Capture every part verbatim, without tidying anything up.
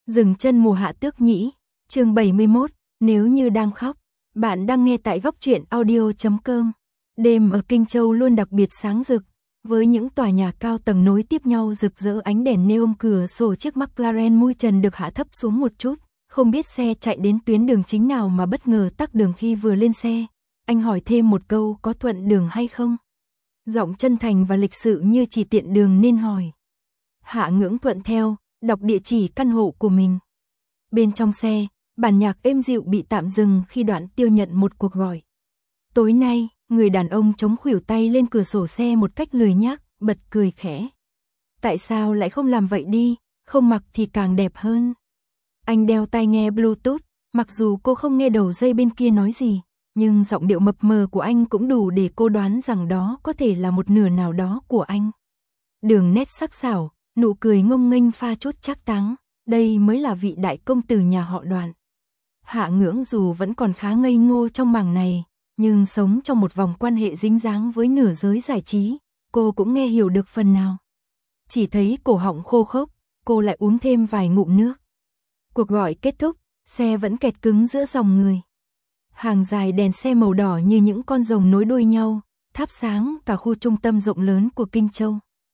Dừng chân mùa hạ tước nhĩ, chương bảy mươi mốt, nếu như đang khóc. Bạn đang nghe tại góc truyện audio chấm com. Đêm ở Kinh Châu luôn đặc biệt sáng rực, với những tòa nhà cao tầng nối tiếp nhau rực rỡ ánh đèn neon, cửa sổ chiếc McLaren mui trần được hạ thấp xuống một chút, không biết xe chạy đến tuyến đường chính nào mà bất ngờ tắc đường khi vừa lên xe. Anh hỏi thêm một câu, có thuận đường hay không? Giọng chân thành và lịch sự như chỉ tiện đường nên hỏi. Hạ Ngưỡng thuận theo, đọc địa chỉ căn hộ của mình. Bên trong xe, bản nhạc êm dịu bị tạm dừng khi Đoạn Tiêu nhận một cuộc gọi. Tối nay, người đàn ông chống khuỷu tay lên cửa sổ xe một cách lười nhác, bật cười khẽ. Tại sao lại không làm vậy đi, không mặc thì càng đẹp hơn. Anh đeo tai nghe Bluetooth, mặc dù cô không nghe đầu dây bên kia nói gì, nhưng giọng điệu mập mờ của anh cũng đủ để cô đoán rằng đó có thể là một nửa nào đó của anh. Đường nét sắc sảo, nụ cười ngông nghênh pha chút trác táng, đây mới là vị đại công tử nhà họ Đoạn. Hạ Ngưỡng dù vẫn còn khá ngây ngô trong mảng này, nhưng sống trong một vòng quan hệ dính dáng với nửa giới giải trí, cô cũng nghe hiểu được phần nào. Chỉ thấy cổ họng khô khốc, cô lại uống thêm vài ngụm nước. Cuộc gọi kết thúc, xe vẫn kẹt cứng giữa dòng người. Hàng dài đèn xe màu đỏ như những con rồng nối đuôi nhau, thắp sáng cả khu trung tâm rộng lớn của Kinh Châu.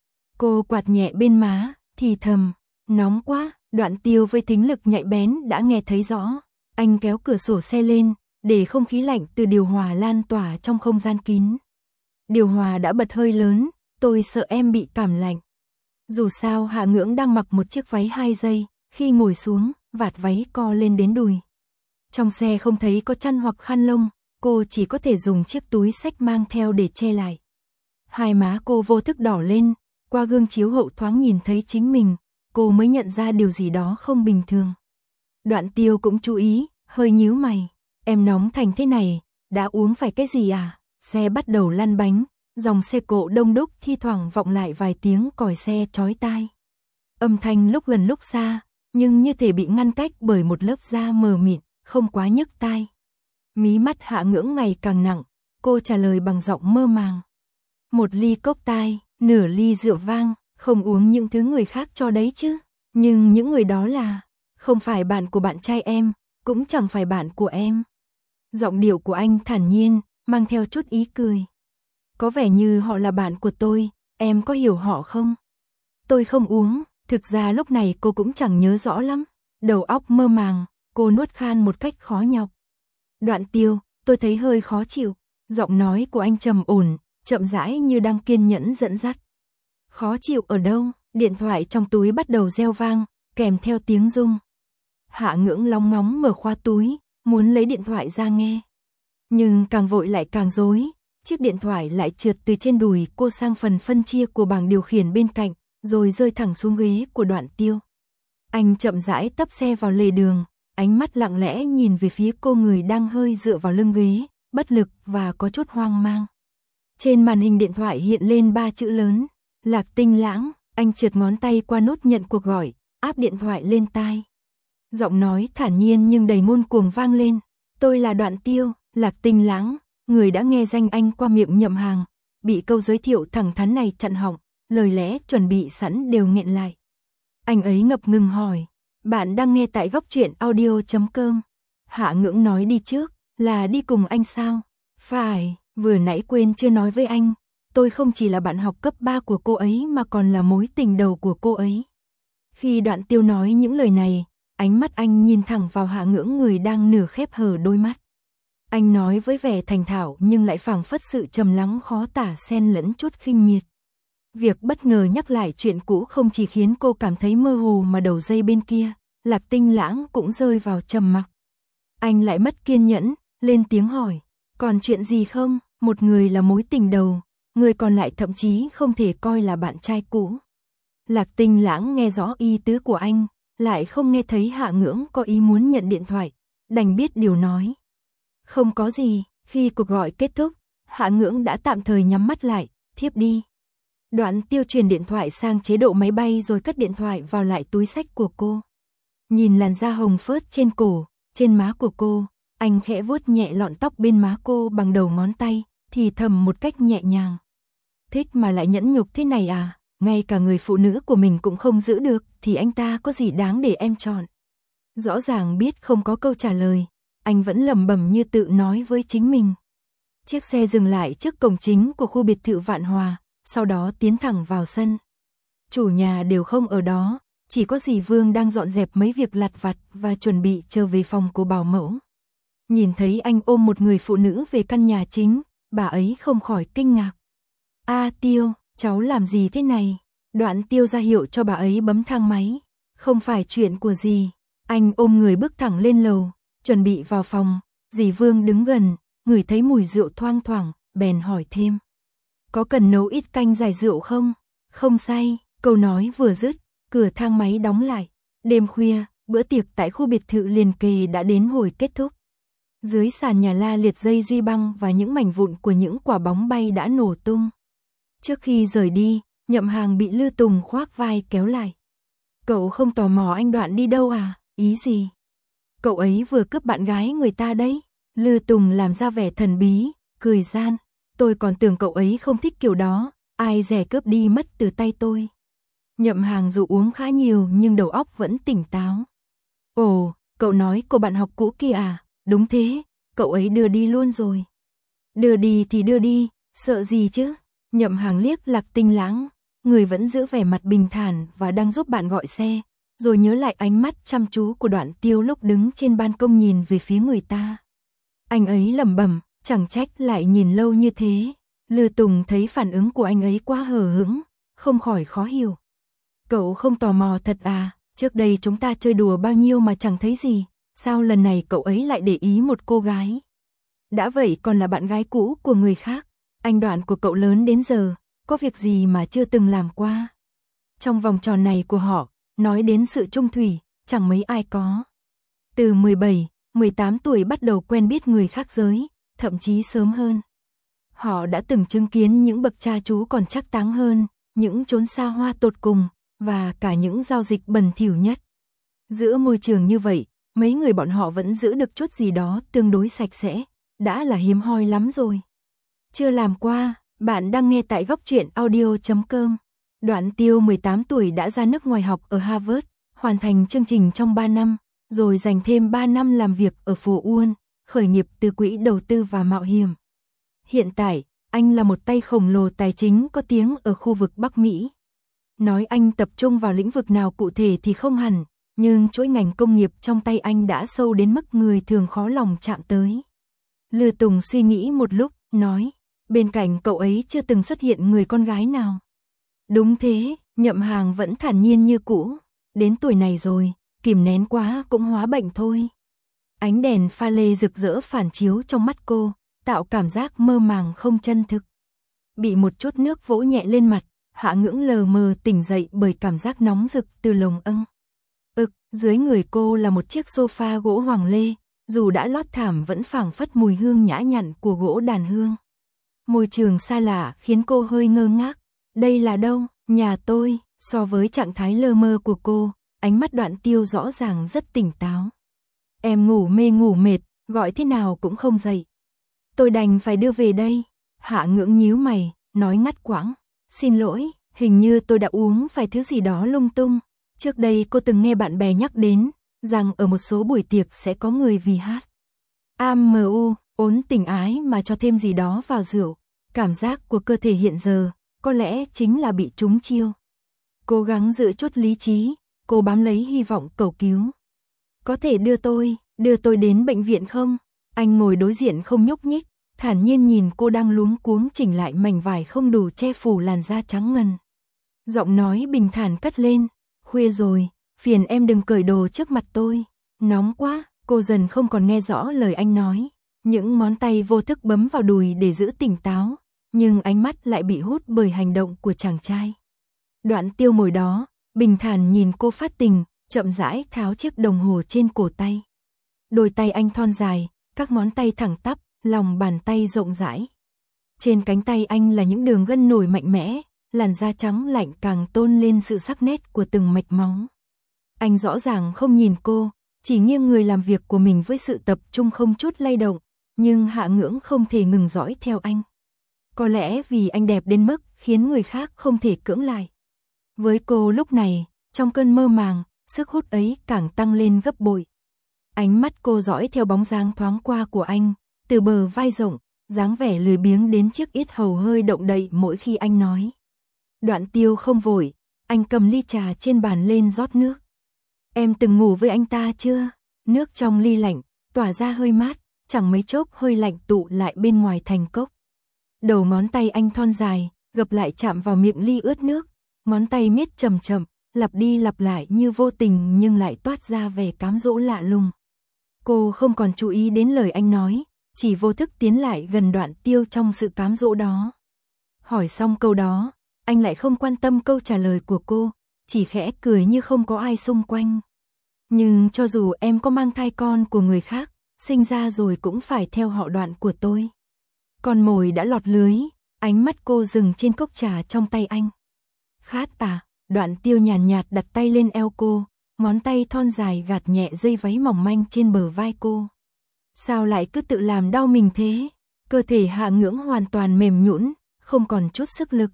Cô quạt nhẹ bên má, thì thầm, nóng quá. Đoạn Tiêu với thính lực nhạy bén đã nghe thấy rõ. Anh kéo cửa sổ xe lên, để không khí lạnh từ điều hòa lan tỏa trong không gian kín. Điều hòa đã bật hơi lớn, tôi sợ em bị cảm lạnh. Dù sao Hạ Ngưỡng đang mặc một chiếc váy hai dây, khi ngồi xuống, vạt váy co lên đến đùi. Trong xe không thấy có chăn hoặc khăn lông, cô chỉ có thể dùng chiếc túi xách mang theo để che lại. Hai má cô vô thức đỏ lên, qua gương chiếu hậu thoáng nhìn thấy chính mình, cô mới nhận ra điều gì đó không bình thường. Đoạn Tiêu cũng chú ý, hơi nhíu mày. Em nóng thành thế này, đã uống phải cái gì à? Xe bắt đầu lăn bánh, dòng xe cộ đông đúc, thi thoảng vọng lại vài tiếng còi xe chói tai. Âm thanh lúc gần lúc xa, nhưng như thể bị ngăn cách bởi một lớp da mờ mịt, không quá nhức tai. Mí mắt Hạ Ngưỡng ngày càng nặng, cô trả lời bằng giọng mơ màng. Một ly cốc tai, nửa ly rượu vang, không uống những thứ người khác cho đấy chứ. Nhưng những người đó là, không phải bạn của bạn trai em, cũng chẳng phải bạn của em. Giọng điệu của anh thản nhiên, mang theo chút ý cười. Có vẻ như họ là bạn của tôi, em có hiểu họ không? Tôi không uống, thực ra lúc này cô cũng chẳng nhớ rõ lắm. Đầu óc mơ màng, cô nuốt khan một cách khó nhọc. Đoạn Tiêu, tôi thấy hơi khó chịu. Giọng nói của anh trầm ổn, chậm rãi như đang kiên nhẫn dẫn dắt. Khó chịu ở đâu? Điện thoại trong túi bắt đầu reo vang, kèm theo tiếng rung. Hạ Ngưỡng lóng ngóng mở khóa túi, muốn lấy điện thoại ra nghe. Nhưng càng vội lại càng rối, chiếc điện thoại lại trượt từ trên đùi cô sang phần phân chia của bảng điều khiển bên cạnh, rồi rơi thẳng xuống ghế của Đoạn Tiêu. Anh chậm rãi tấp xe vào lề đường, ánh mắt lặng lẽ nhìn về phía cô người đang hơi dựa vào lưng ghế, bất lực và có chút hoang mang. Trên màn hình điện thoại hiện lên ba chữ lớn, Lạc Tinh Lãng. Anh trượt ngón tay qua nút nhận cuộc gọi, áp điện thoại lên tai. Giọng nói thản nhiên nhưng đầy ngông cuồng vang lên. Tôi là Đoạn Tiêu, Lạc Tinh Lãng. Người đã nghe danh anh qua miệng Nhậm Hàng, bị câu giới thiệu thẳng thắn này chặn họng, lời lẽ chuẩn bị sẵn đều nghẹn lại. Anh ấy ngập ngừng hỏi, bạn đang nghe tại góc truyện audio chấm com. Hạ Ngưỡng nói đi trước, là đi cùng anh sao? Phải, vừa nãy quên chưa nói với anh. Tôi không chỉ là bạn học cấp ba của cô ấy mà còn là mối tình đầu của cô ấy. Khi Đoạn Tiêu nói những lời này, ánh mắt anh nhìn thẳng vào Hạ Ngưỡng người đang nửa khép hờ đôi mắt. Anh nói với vẻ thành thạo nhưng lại phảng phất sự trầm lắng khó tả xen lẫn chút khinh miệt. Việc bất ngờ nhắc lại chuyện cũ không chỉ khiến cô cảm thấy mơ hồ mà đầu dây bên kia, Lạc Tinh Lãng cũng rơi vào trầm mặc. Anh lại mất kiên nhẫn, lên tiếng hỏi, còn chuyện gì không? Một người là mối tình đầu, người còn lại thậm chí không thể coi là bạn trai cũ. Lạc Tinh Lãng nghe rõ ý tứ của anh, lại không nghe thấy Hạ Ngưỡng có ý muốn nhận điện thoại, đành biết điều nói. Không có gì. Khi cuộc gọi kết thúc, Hạ Ngưỡng đã tạm thời nhắm mắt lại, thiếp đi. Đoạn Tiêu truyền điện thoại sang chế độ máy bay rồi cất điện thoại vào lại túi xách của cô. Nhìn làn da hồng phớt trên cổ, trên má của cô, anh khẽ vuốt nhẹ lọn tóc bên má cô bằng đầu ngón tay, thì thầm một cách nhẹ nhàng. Thích mà lại nhẫn nhục thế này à? Ngay cả người phụ nữ của mình cũng không giữ được, thì anh ta có gì đáng để em chọn? Rõ ràng biết không có câu trả lời, anh vẫn lẩm bẩm như tự nói với chính mình. Chiếc xe dừng lại trước cổng chính của khu biệt thự Vạn Hòa, sau đó tiến thẳng vào sân. Chủ nhà đều không ở đó, chỉ có dì Vương đang dọn dẹp mấy việc lặt vặt và chuẩn bị trở về phòng của bảo mẫu. Nhìn thấy anh ôm một người phụ nữ về căn nhà chính, bà ấy không khỏi kinh ngạc. A Tiêu, cháu làm gì thế này? Đoạn Tiêu ra hiệu cho bà ấy bấm thang máy. Không phải chuyện của dì. Anh ôm người bước thẳng lên lầu, chuẩn bị vào phòng. Dì Vương đứng gần, ngửi thấy mùi rượu thoang thoảng, bèn hỏi thêm. Có cần nấu ít canh giải rượu không? Không say, câu nói vừa dứt, cửa thang máy đóng lại. Đêm khuya, bữa tiệc tại khu biệt thự liền kề đã đến hồi kết thúc. Dưới sàn nhà la liệt dây duy băng và những mảnh vụn của những quả bóng bay đã nổ tung. Trước khi rời đi, Nhậm Hàng bị Lư Tùng khoác vai kéo lại. Cậu không tò mò anh Đoạn đi đâu à? Ý gì? Cậu ấy vừa cướp bạn gái người ta đấy. Lư Tùng làm ra vẻ thần bí, cười gian. Tôi còn tưởng cậu ấy không thích kiểu đó, ai dè cướp đi mất từ tay tôi. Nhậm Hàng dù uống khá nhiều nhưng đầu óc vẫn tỉnh táo. Ồ, cậu nói cô bạn học cũ kia à? Đúng thế, cậu ấy đưa đi luôn rồi. Đưa đi thì đưa đi, sợ gì chứ? Nhậm Hàng liếc Lạc Tinh Lãng, người vẫn giữ vẻ mặt bình thản và đang giúp bạn gọi xe, rồi nhớ lại ánh mắt chăm chú của Đoạn Tiêu lúc đứng trên ban công nhìn về phía người ta. Anh ấy lẩm bẩm, chẳng trách lại nhìn lâu như thế. Lư Tùng thấy phản ứng của anh ấy quá hờ hững, không khỏi khó hiểu. Cậu không tò mò thật à? Trước đây chúng ta chơi đùa bao nhiêu mà chẳng thấy gì, sao lần này cậu ấy lại để ý một cô gái? Đã vậy còn là bạn gái cũ của người khác. Anh Đoạn của cậu lớn đến giờ, có việc gì mà chưa từng làm qua? Trong vòng tròn này của họ, nói đến sự trung thủy, chẳng mấy ai có. Từ mười bảy, mười tám tuổi bắt đầu quen biết người khác giới, thậm chí sớm hơn. Họ đã từng chứng kiến những bậc cha chú còn trác táng hơn, những chốn xa hoa tột cùng, và cả những giao dịch bẩn thỉu nhất. Giữa môi trường như vậy, mấy người bọn họ vẫn giữ được chút gì đó tương đối sạch sẽ, đã là hiếm hoi lắm rồi. Chưa làm qua, bạn đang nghe tại góc truyện audio chấm com. Đoạn Tiêu mười tám tuổi đã ra nước ngoài học ở Harvard, hoàn thành chương trình trong ba năm, rồi dành thêm ba năm làm việc ở Phố Uôn, khởi nghiệp từ quỹ đầu tư và mạo hiểm. Hiện tại, anh là một tay khổng lồ tài chính có tiếng ở khu vực Bắc Mỹ. Nói anh tập trung vào lĩnh vực nào cụ thể thì không hẳn, nhưng chuỗi ngành công nghiệp trong tay anh đã sâu đến mức người thường khó lòng chạm tới. Lư Tùng suy nghĩ một lúc, nói, bên cạnh cậu ấy chưa từng xuất hiện người con gái nào. Đúng thế, Nhậm Hàng vẫn thản nhiên như cũ, đến tuổi này rồi, kìm nén quá cũng hóa bệnh thôi. Ánh đèn pha lê rực rỡ phản chiếu trong mắt cô, tạo cảm giác mơ màng không chân thực. Bị một chút nước vỗ nhẹ lên mặt, Hạ Ngưỡng lờ mờ tỉnh dậy bởi cảm giác nóng rực từ lồng âng. Ực, dưới người cô là một chiếc sofa gỗ hoàng lê, dù đã lót thảm vẫn phảng phất mùi hương nhã nhặn của gỗ đàn hương. Môi trường xa lạ khiến cô hơi ngơ ngác. Đây là đâu? Nhà tôi. So với trạng thái lơ mơ của cô, ánh mắt Đoạn Tiêu rõ ràng rất tỉnh táo. Em ngủ mê ngủ mệt, gọi thế nào cũng không dậy. Tôi đành phải đưa về đây. Hạ Ngưỡng nhíu mày, nói ngắt quãng. Xin lỗi, hình như tôi đã uống phải thứ gì đó lung tung. Trước đây cô từng nghe bạn bè nhắc đến, rằng ở một số buổi tiệc sẽ có người vì hát a em u, ốn tình ái mà cho thêm gì đó vào rượu. Cảm giác của cơ thể hiện giờ, có lẽ chính là bị trúng chiêu. Cố gắng giữ chút lý trí, cô bám lấy hy vọng cầu cứu. Có thể đưa tôi, đưa tôi đến bệnh viện không? Anh ngồi đối diện không nhúc nhích, thản nhiên nhìn cô đang luống cuống chỉnh lại mảnh vải không đủ che phủ làn da trắng ngần. Giọng nói bình thản cất lên, khuya rồi, phiền em đừng cởi đồ trước mặt tôi. Nóng quá, cô dần không còn nghe rõ lời anh nói. Những ngón tay vô thức bấm vào đùi để giữ tỉnh táo, nhưng ánh mắt lại bị hút bởi hành động của chàng trai. Đoạn Tiêu ngồi đó, bình thản nhìn cô phát tình, chậm rãi tháo chiếc đồng hồ trên cổ tay. Đôi tay anh thon dài, các ngón tay thẳng tắp, lòng bàn tay rộng rãi. Trên cánh tay anh là những đường gân nổi mạnh mẽ, làn da trắng lạnh càng tôn lên sự sắc nét của từng mạch máu. Anh rõ ràng không nhìn cô, chỉ nghiêng người làm việc của mình với sự tập trung không chút lay động, nhưng Hạ Ngưỡng không thể ngừng dõi theo anh. Có lẽ vì anh đẹp đến mức khiến người khác không thể cưỡng lại. Với cô lúc này, trong cơn mơ màng, sức hút ấy càng tăng lên gấp bội. Ánh mắt cô dõi theo bóng dáng thoáng qua của anh, từ bờ vai rộng, dáng vẻ lười biếng đến chiếc yết hầu hơi động đậy mỗi khi anh nói. Đoạn Tiêu không vội, anh cầm ly trà trên bàn lên rót nước. Em từng ngủ với anh ta chưa? Nước trong ly lạnh, tỏa ra hơi mát, chẳng mấy chốc hơi lạnh tụ lại bên ngoài thành cốc. Đầu ngón tay anh thon dài, gập lại chạm vào miệng ly ướt nước, ngón tay miết chậm chậm, lặp đi lặp lại như vô tình nhưng lại toát ra vẻ cám dỗ lạ lùng. Cô không còn chú ý đến lời anh nói, chỉ vô thức tiến lại gần Đoạn Tiêu trong sự cám dỗ đó. Hỏi xong câu đó, anh lại không quan tâm câu trả lời của cô, chỉ khẽ cười như không có ai xung quanh. Nhưng cho dù em có mang thai con của người khác, sinh ra rồi cũng phải theo họ Đoạn của tôi. Con mồi đã lọt lưới, ánh mắt cô dừng trên cốc trà trong tay anh. Khát à? Đoạn Tiêu nhàn nhạt, nhạt đặt tay lên eo cô, ngón tay thon dài gạt nhẹ dây váy mỏng manh trên bờ vai cô. Sao lại cứ tự làm đau mình thế? Cơ thể Hạ Ngưỡng hoàn toàn mềm nhũn, không còn chút sức lực.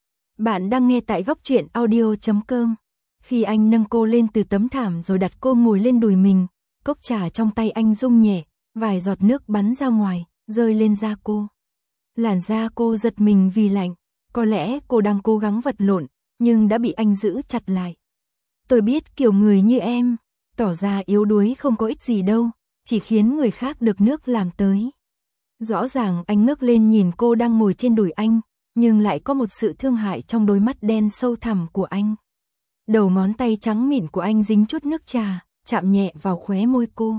Bạn đang nghe tại góc truyện audio chấm com. Khi anh nâng cô lên từ tấm thảm rồi đặt cô ngồi lên đùi mình, cốc trà trong tay anh rung nhẹ, vài giọt nước bắn ra ngoài, rơi lên da cô. Làn da cô giật mình vì lạnh, có lẽ cô đang cố gắng vật lộn, nhưng đã bị anh giữ chặt lại. Tôi biết kiểu người như em, tỏ ra yếu đuối không có ích gì đâu, chỉ khiến người khác được nước làm tới. Rõ ràng anh ngước lên nhìn cô đang ngồi trên đùi anh, nhưng lại có một sự thương hại trong đôi mắt đen sâu thẳm của anh. Đầu ngón tay trắng mịn của anh dính chút nước trà, chạm nhẹ vào khóe môi cô.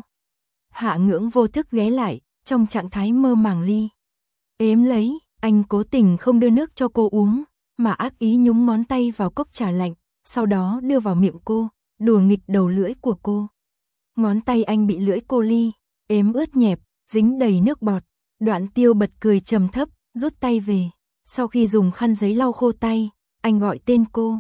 Hạ Ngưỡng vô thức ghé lại, trong trạng thái mơ màng ly. Ếm lấy, anh cố tình không đưa nước cho cô uống, mà ác ý nhúng ngón tay vào cốc trà lạnh, sau đó đưa vào miệng cô, đùa nghịch đầu lưỡi của cô. Ngón tay anh bị lưỡi cô ly, ếm ướt nhẹp, dính đầy nước bọt. Đoạn Tiêu bật cười trầm thấp, rút tay về. Sau khi dùng khăn giấy lau khô tay, anh gọi tên cô.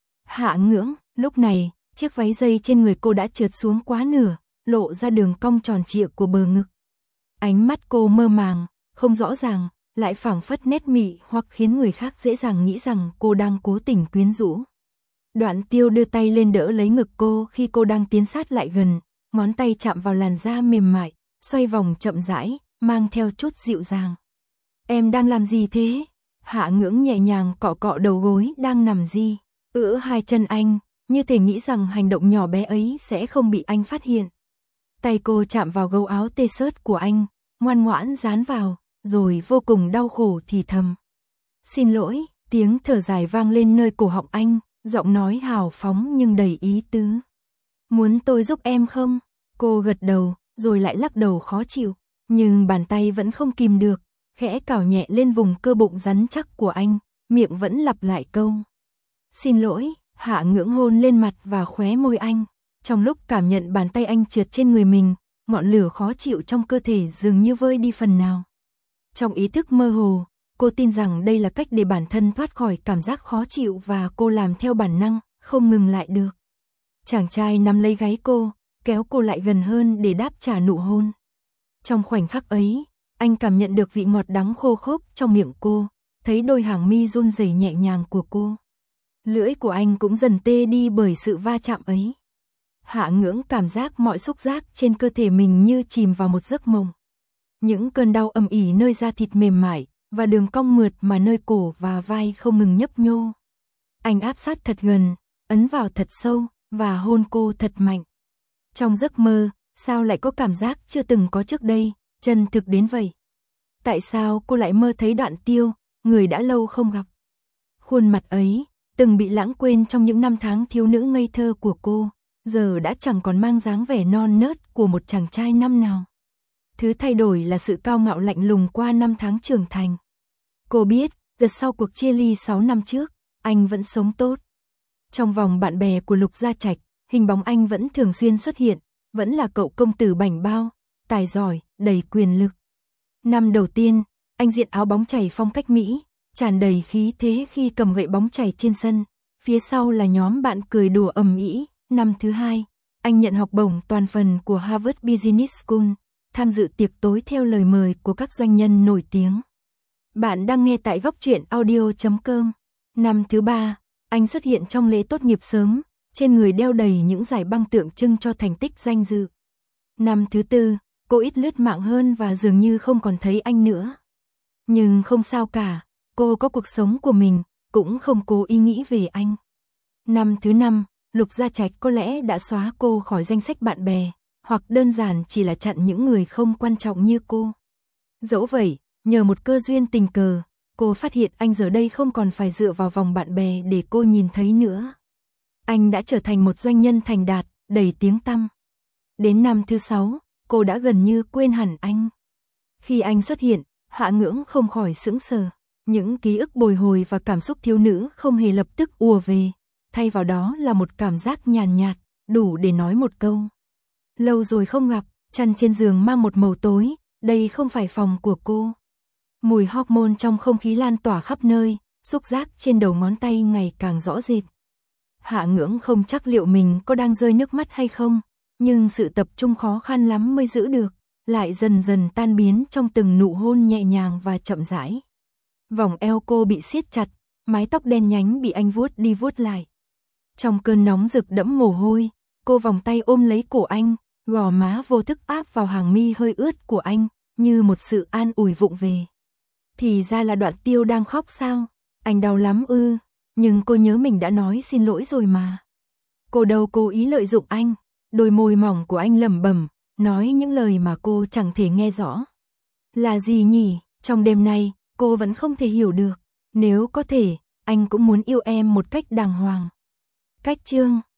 Hạ Ngưỡng, lúc này, chiếc váy dây trên người cô đã trượt xuống quá nửa, lộ ra đường cong tròn trịa của bờ ngực. Ánh mắt cô mơ màng, không rõ ràng, lại phảng phất nét mị hoặc khiến người khác dễ dàng nghĩ rằng cô đang cố tình quyến rũ. Đoạn Tiêu đưa tay lên đỡ lấy ngực cô khi cô đang tiến sát lại gần, ngón tay chạm vào làn da mềm mại, xoay vòng chậm rãi, mang theo chút dịu dàng. Em đang làm gì thế? Hạ Ngưỡng nhẹ nhàng cọ cọ đầu gối đang nằm di, ưỡi hai chân anh, như thể nghĩ rằng hành động nhỏ bé ấy sẽ không bị anh phát hiện. Tay cô chạm vào gấu áo t-shirt của anh, ngoan ngoãn dán vào, rồi vô cùng đau khổ thì thầm. Xin lỗi, tiếng thở dài vang lên nơi cổ họng anh, giọng nói hào phóng nhưng đầy ý tứ. Muốn tôi giúp em không? Cô gật đầu, rồi lại lắc đầu khó chịu, nhưng bàn tay vẫn không kìm được, khẽ cào nhẹ lên vùng cơ bụng rắn chắc của anh, miệng vẫn lặp lại câu. Xin lỗi. Hạ Ngưỡng hôn lên mặt và khóe môi anh. Trong lúc cảm nhận bàn tay anh trượt trên người mình, ngọn lửa khó chịu trong cơ thể dường như vơi đi phần nào. Trong ý thức mơ hồ, cô tin rằng đây là cách để bản thân thoát khỏi cảm giác khó chịu và cô làm theo bản năng, không ngừng lại được. Chàng trai nắm lấy gáy cô, kéo cô lại gần hơn để đáp trả nụ hôn. Trong khoảnh khắc ấy, anh cảm nhận được vị ngọt đắng khô khốc trong miệng cô, thấy đôi hàng mi run rẩy nhẹ nhàng của cô. Lưỡi của anh cũng dần tê đi bởi sự va chạm ấy. Hạ Ngưỡng cảm giác mọi xúc giác trên cơ thể mình như chìm vào một giấc mộng. Những cơn đau ầm ỉ nơi da thịt mềm mại và đường cong mượt mà nơi cổ và vai không ngừng nhấp nhô. Anh áp sát thật gần, ấn vào thật sâu và hôn cô thật mạnh. Trong giấc mơ, sao lại có cảm giác chưa từng có trước đây, chân thực đến vậy? Tại sao cô lại mơ thấy Đoạn Tiêu, người đã lâu không gặp? Khuôn mặt ấy, từng bị lãng quên trong những năm tháng thiếu nữ ngây thơ của cô, giờ đã chẳng còn mang dáng vẻ non nớt của một chàng trai năm nào. Thứ thay đổi là sự cao ngạo lạnh lùng qua năm tháng trưởng thành. Cô biết, từ sau cuộc chia ly sáu năm trước, anh vẫn sống tốt. Trong vòng bạn bè của Lục Gia Trạch, hình bóng anh vẫn thường xuyên xuất hiện, vẫn là cậu công tử bảnh bao, tài giỏi, đầy quyền lực. Năm đầu tiên, anh diện áo bóng chày phong cách Mỹ, tràn đầy khí thế khi cầm gậy bóng chày trên sân, phía sau là nhóm bạn cười đùa ầm ĩ. Năm thứ hai, anh nhận học bổng toàn phần của Harvard Business School, tham dự tiệc tối theo lời mời của các doanh nhân nổi tiếng. Bạn đang nghe tại góc truyện audio chấm com. Năm thứ ba, anh xuất hiện trong lễ tốt nghiệp sớm, trên người đeo đầy những giải băng tượng trưng cho thành tích danh dự. Năm thứ tư, cô ít lướt mạng hơn và dường như không còn thấy anh nữa. Nhưng không sao cả, cô có cuộc sống của mình, cũng không cố ý nghĩ về anh. Năm thứ năm, Lục Gia Trạch có lẽ đã xóa cô khỏi danh sách bạn bè, hoặc đơn giản chỉ là chặn những người không quan trọng như cô. Dẫu vậy, nhờ một cơ duyên tình cờ, cô phát hiện anh giờ đây không còn phải dựa vào vòng bạn bè để cô nhìn thấy nữa. Anh đã trở thành một doanh nhân thành đạt, đầy tiếng tăm. Đến năm thứ sáu, cô đã gần như quên hẳn anh. Khi anh xuất hiện, Hạ Ngưỡng không khỏi sững sờ. Những ký ức bồi hồi và cảm xúc thiếu nữ không hề lập tức ùa về. Thay vào đó là một cảm giác nhàn nhạt, đủ để nói một câu. Lâu rồi không gặp, chăn trên giường mang một màu tối, đây không phải phòng của cô. Mùi hormone trong không khí lan tỏa khắp nơi, xúc giác trên đầu ngón tay ngày càng rõ rệt. Hạ Ngưỡng không chắc liệu mình có đang rơi nước mắt hay không, nhưng sự tập trung khó khăn lắm mới giữ được, lại dần dần tan biến trong từng nụ hôn nhẹ nhàng và chậm rãi. Vòng eo cô bị siết chặt, mái tóc đen nhánh bị anh vuốt đi vuốt lại. Trong cơn nóng rực đẫm mồ hôi, cô vòng tay ôm lấy cổ anh, gò má vô thức áp vào hàng mi hơi ướt của anh, như một sự an ủi vụng về. Thì ra là Đoạn Tiêu đang khóc sao? Anh đau lắm ư? Nhưng cô nhớ mình đã nói xin lỗi rồi mà. Cô đâu cố ý lợi dụng anh. Đôi môi mỏng của anh lẩm bẩm, nói những lời mà cô chẳng thể nghe rõ. Là gì nhỉ? Trong đêm nay, cô vẫn không thể hiểu được. Nếu có thể, anh cũng muốn yêu em một cách đàng hoàng. Cách chương